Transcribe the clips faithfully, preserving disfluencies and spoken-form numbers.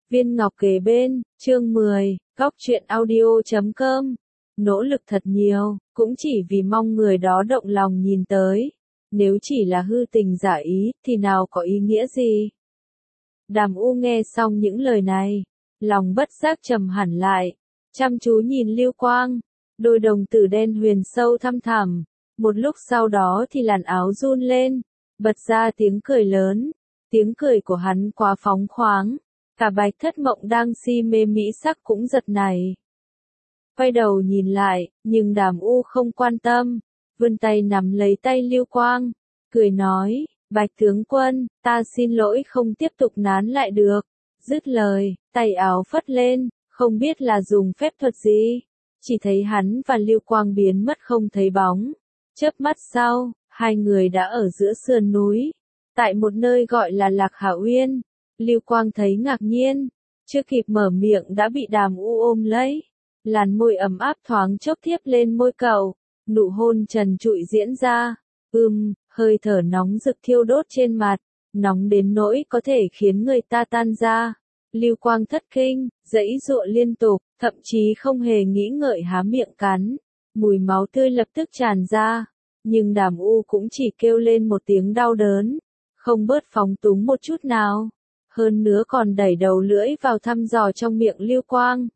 Viên ngọc kề bên, chương mười, góc truyện audio chấm com. Nỗ lực thật nhiều, cũng chỉ vì mong người đó động lòng nhìn tới. Nếu chỉ là hư tình giả ý, thì nào có ý nghĩa gì? Đàm U nghe xong những lời này, lòng bất giác trầm hẳn lại, chăm chú nhìn Lưu Quang, đôi đồng tử đen huyền sâu thăm thẳm. Một lúc sau đó thì làn áo run lên, bật ra tiếng cười lớn. Tiếng cười của hắn quá phóng khoáng, cả Bạch Thất Mộng đang si mê mỹ sắc cũng giật nảy. Quay đầu nhìn lại, nhưng Đàm U không quan tâm, vươn tay nắm lấy tay Lưu Quang, cười nói, Bạch tướng quân, ta xin lỗi không tiếp tục nán lại được. Dứt lời, tay áo phất lên, không biết là dùng phép thuật gì, chỉ thấy hắn và Lưu Quang biến mất không thấy bóng. Chớp mắt sau, hai người đã ở giữa sườn núi, tại một nơi gọi là Lạc Hà Uyên. Lưu Quang thấy ngạc nhiên, chưa kịp mở miệng đã bị Đàm U ôm lấy. Làn môi ấm áp thoáng chốc thiếp lên môi cậu, nụ hôn trần trụi diễn ra. Ừm, hơi thở nóng rực thiêu đốt trên mặt, nóng đến nỗi có thể khiến người ta tan ra. Lưu Quang thất kinh, giãy giụa liên tục, thậm chí không hề nghĩ ngợi há miệng cắn. Mùi máu tươi lập tức tràn ra, nhưng Đàm U cũng chỉ kêu lên một tiếng đau đớn, không bớt phóng túng một chút nào. Hơn nữa còn đẩy đầu lưỡi vào thăm dò trong miệng Lưu Quang.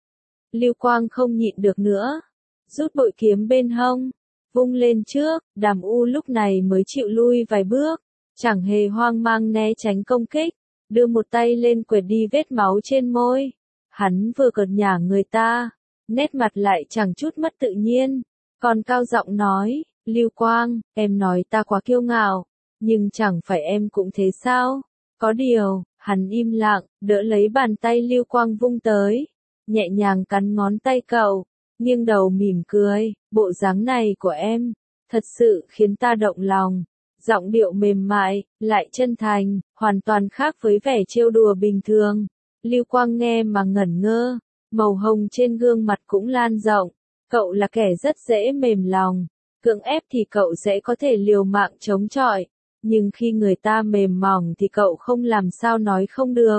Lưu Quang không nhịn được nữa, rút bội kiếm bên hông, vung lên trước. Đàm U lúc này mới chịu lui vài bước, chẳng hề hoang mang né tránh công kích, đưa một tay lên quệt đi vết máu trên môi. Hắn vừa cợt nhả người ta, nét mặt lại chẳng chút mất tự nhiên, còn cao giọng nói, Lưu Quang, em nói ta quá kiêu ngạo, nhưng chẳng phải em cũng thế sao? Có điều, hắn im lặng, đỡ lấy bàn tay Lưu Quang vung tới, nhẹ nhàng cắn ngón tay cậu, nghiêng đầu mỉm cười, bộ dáng này của em, thật sự khiến ta động lòng. Giọng điệu mềm mại, lại chân thành, hoàn toàn khác với vẻ trêu đùa bình thường. Lưu Quang nghe mà ngẩn ngơ, màu hồng trên gương mặt cũng lan rộng. Cậu là kẻ rất dễ mềm lòng, cưỡng ép thì cậu sẽ có thể liều mạng chống chọi, nhưng khi người ta mềm mỏng thì cậu không làm sao nói không được.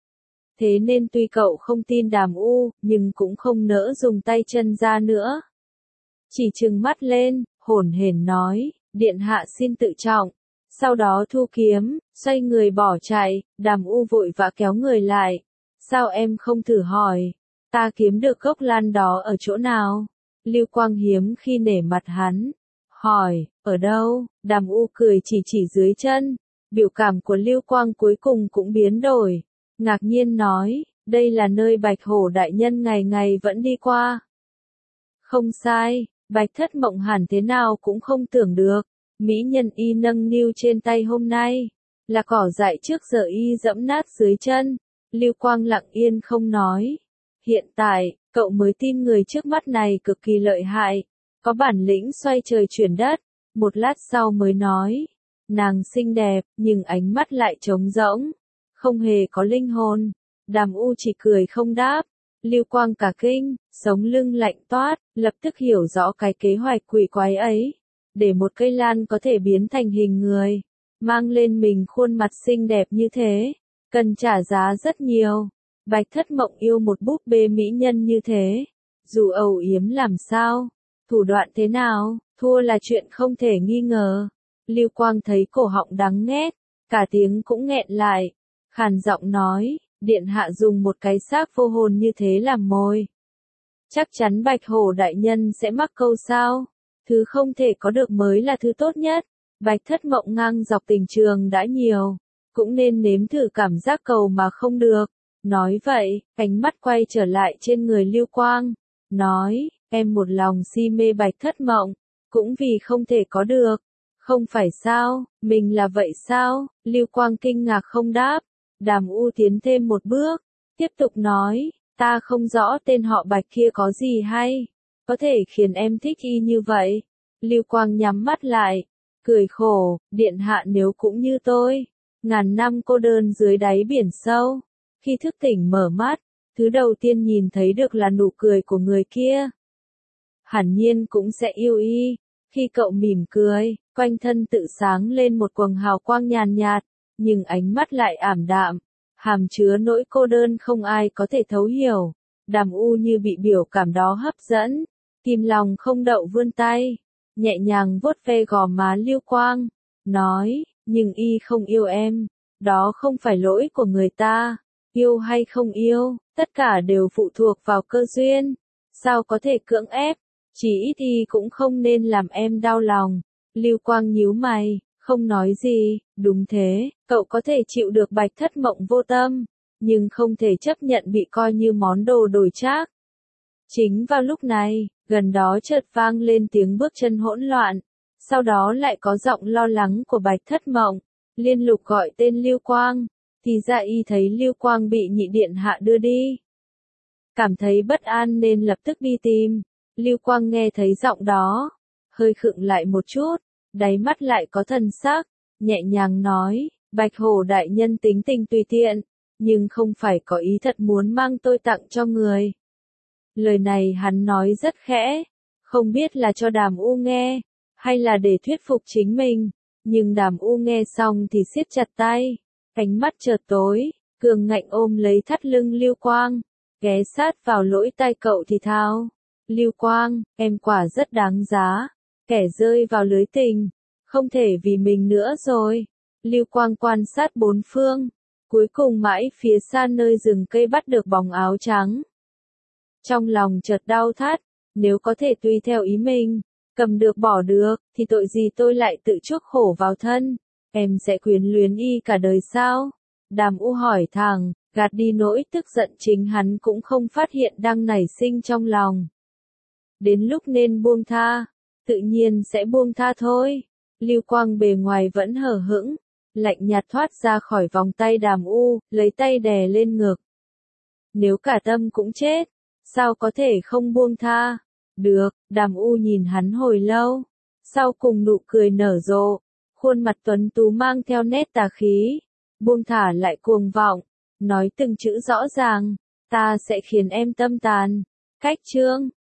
Thế nên tuy cậu không tin Đàm U, nhưng cũng không nỡ dùng tay chân ra nữa. Chỉ trừng mắt lên, hổn hển nói, điện hạ xin tự trọng. Sau đó thu kiếm, xoay người bỏ chạy. Đàm U vội vã kéo người lại. Sao em không thử hỏi, ta kiếm được gốc lan đó ở chỗ nào? Lưu Quang hiếm khi nể mặt hắn, hỏi, ở đâu? Đàm U cười chỉ chỉ dưới chân. Biểu cảm của Lưu Quang cuối cùng cũng biến đổi, ngạc nhiên nói, đây là nơi Bạch Hổ đại nhân ngày ngày vẫn đi qua. Không sai, Bạch Thất Mộng hẳn thế nào cũng không tưởng được, mỹ nhân y nâng niu trên tay hôm nay, là cỏ dại trước giờ y dẫm nát dưới chân. Lưu Quang lặng yên không nói. Hiện tại, cậu mới tin người trước mắt này cực kỳ lợi hại, có bản lĩnh xoay trời chuyển đất. Một lát sau mới nói, nàng xinh đẹp, nhưng ánh mắt lại trống rỗng, không hề có linh hồn. Đàm U chỉ cười không đáp. Lưu Quang cả kinh, sống lưng lạnh toát, lập tức hiểu rõ cái kế hoạch quỷ quái ấy. Để một cây lan có thể biến thành hình người, mang lên mình khuôn mặt xinh đẹp như thế, cần trả giá rất nhiều. Bạch Thất Mộng yêu một búp bê mỹ nhân như thế, dù âu yếm làm sao, thủ đoạn thế nào, thua là chuyện không thể nghi ngờ. Lưu Quang thấy cổ họng đắng nghét, cả tiếng cũng nghẹn lại, khàn giọng nói, điện hạ dùng một cái xác vô hồn như thế làm mồi. Chắc chắn Bạch Hổ đại nhân sẽ mắc câu sao? Thứ không thể có được mới là thứ tốt nhất. Bạch Thất Mộng ngang dọc tình trường đã nhiều, cũng nên nếm thử cảm giác cầu mà không được. Nói vậy, ánh mắt quay trở lại trên người Lưu Quang, nói, em một lòng si mê Bạch Thất Mộng, cũng vì không thể có được. Không phải sao, mình là vậy sao? Lưu Quang kinh ngạc không đáp. Đàm U tiến thêm một bước, tiếp tục nói, ta không rõ tên họ Bạch kia có gì hay, có thể khiến em thích y như vậy. Lưu Quang nhắm mắt lại, cười khổ, điện hạ nếu cũng như tôi, ngàn năm cô đơn dưới đáy biển sâu, khi thức tỉnh mở mắt, thứ đầu tiên nhìn thấy được là nụ cười của người kia. Hẳn nhiên cũng sẽ yêu y. Khi cậu mỉm cười, quanh thân tự sáng lên một quầng hào quang nhàn nhạt, nhưng ánh mắt lại ảm đạm. hàm chứa nỗi cô đơn không ai có thể thấu hiểu. Đàm U như bị biểu cảm đó hấp dẫn, kìm lòng không đậu vươn tay, nhẹ nhàng vuốt ve gò má Lưu Quang, nói, nhưng y không yêu em, đó không phải lỗi của người ta, yêu hay không yêu, tất cả đều phụ thuộc vào cơ duyên, sao có thể cưỡng ép, chỉ ít y cũng không nên làm em đau lòng. Lưu Quang nhíu mày, không nói gì, đúng thế, cậu có thể chịu được Bạch Thất Mộng vô tâm, nhưng không thể chấp nhận bị coi như món đồ đổi trác. Chính vào lúc này, gần đó chợt vang lên tiếng bước chân hỗn loạn, sau đó lại có giọng lo lắng của Bạch Thất Mộng, liên lục gọi tên Lưu Quang, thì ra y thấy Lưu Quang bị nhị điện hạ đưa đi. Cảm thấy bất an nên lập tức đi tìm, Lưu Quang nghe thấy giọng đó, hơi khựng lại một chút, đáy mắt lại có thần sắc, nhẹ nhàng nói, Bạch Hổ đại nhân tính tình tùy tiện, nhưng không phải có ý thật muốn mang tôi tặng cho người. Lời này hắn nói rất khẽ, không biết là cho Đàm U nghe, hay là để thuyết phục chính mình, nhưng Đàm U nghe xong thì siết chặt tay, ánh mắt chợt tối, cường ngạnh ôm lấy thắt lưng Lưu Quang, ghé sát vào lỗ tai cậu thì thào, Lưu Quang, em quả rất đáng giá, kẻ rơi vào lưới tình, không thể vì mình nữa rồi. Lưu Quang quan sát bốn phương, cuối cùng mãi phía xa nơi rừng cây bắt được bóng áo trắng. Trong lòng chợt đau thắt, nếu có thể tùy theo ý mình, cầm được bỏ được, thì tội gì tôi lại tự chuốc khổ vào thân, em sẽ quyến luyến y cả đời sao? Đàm U hỏi thẳng, gạt đi nỗi tức giận chính hắn cũng không phát hiện đang nảy sinh trong lòng. Đến lúc nên buông tha, tự nhiên sẽ buông tha thôi. Lưu Quang bề ngoài vẫn hờ hững, lạnh nhạt thoát ra khỏi vòng tay Đàm U, lấy tay đè lên ngực. Nếu cả tâm cũng chết, sao có thể không buông tha? Được, Đàm U nhìn hắn hồi lâu, sau cùng nụ cười nở rộ, khuôn mặt tuấn tú mang theo nét tà khí, buông thả lại cuồng vọng, nói từng chữ rõ ràng, ta sẽ khiến em tâm tàn. Cách chương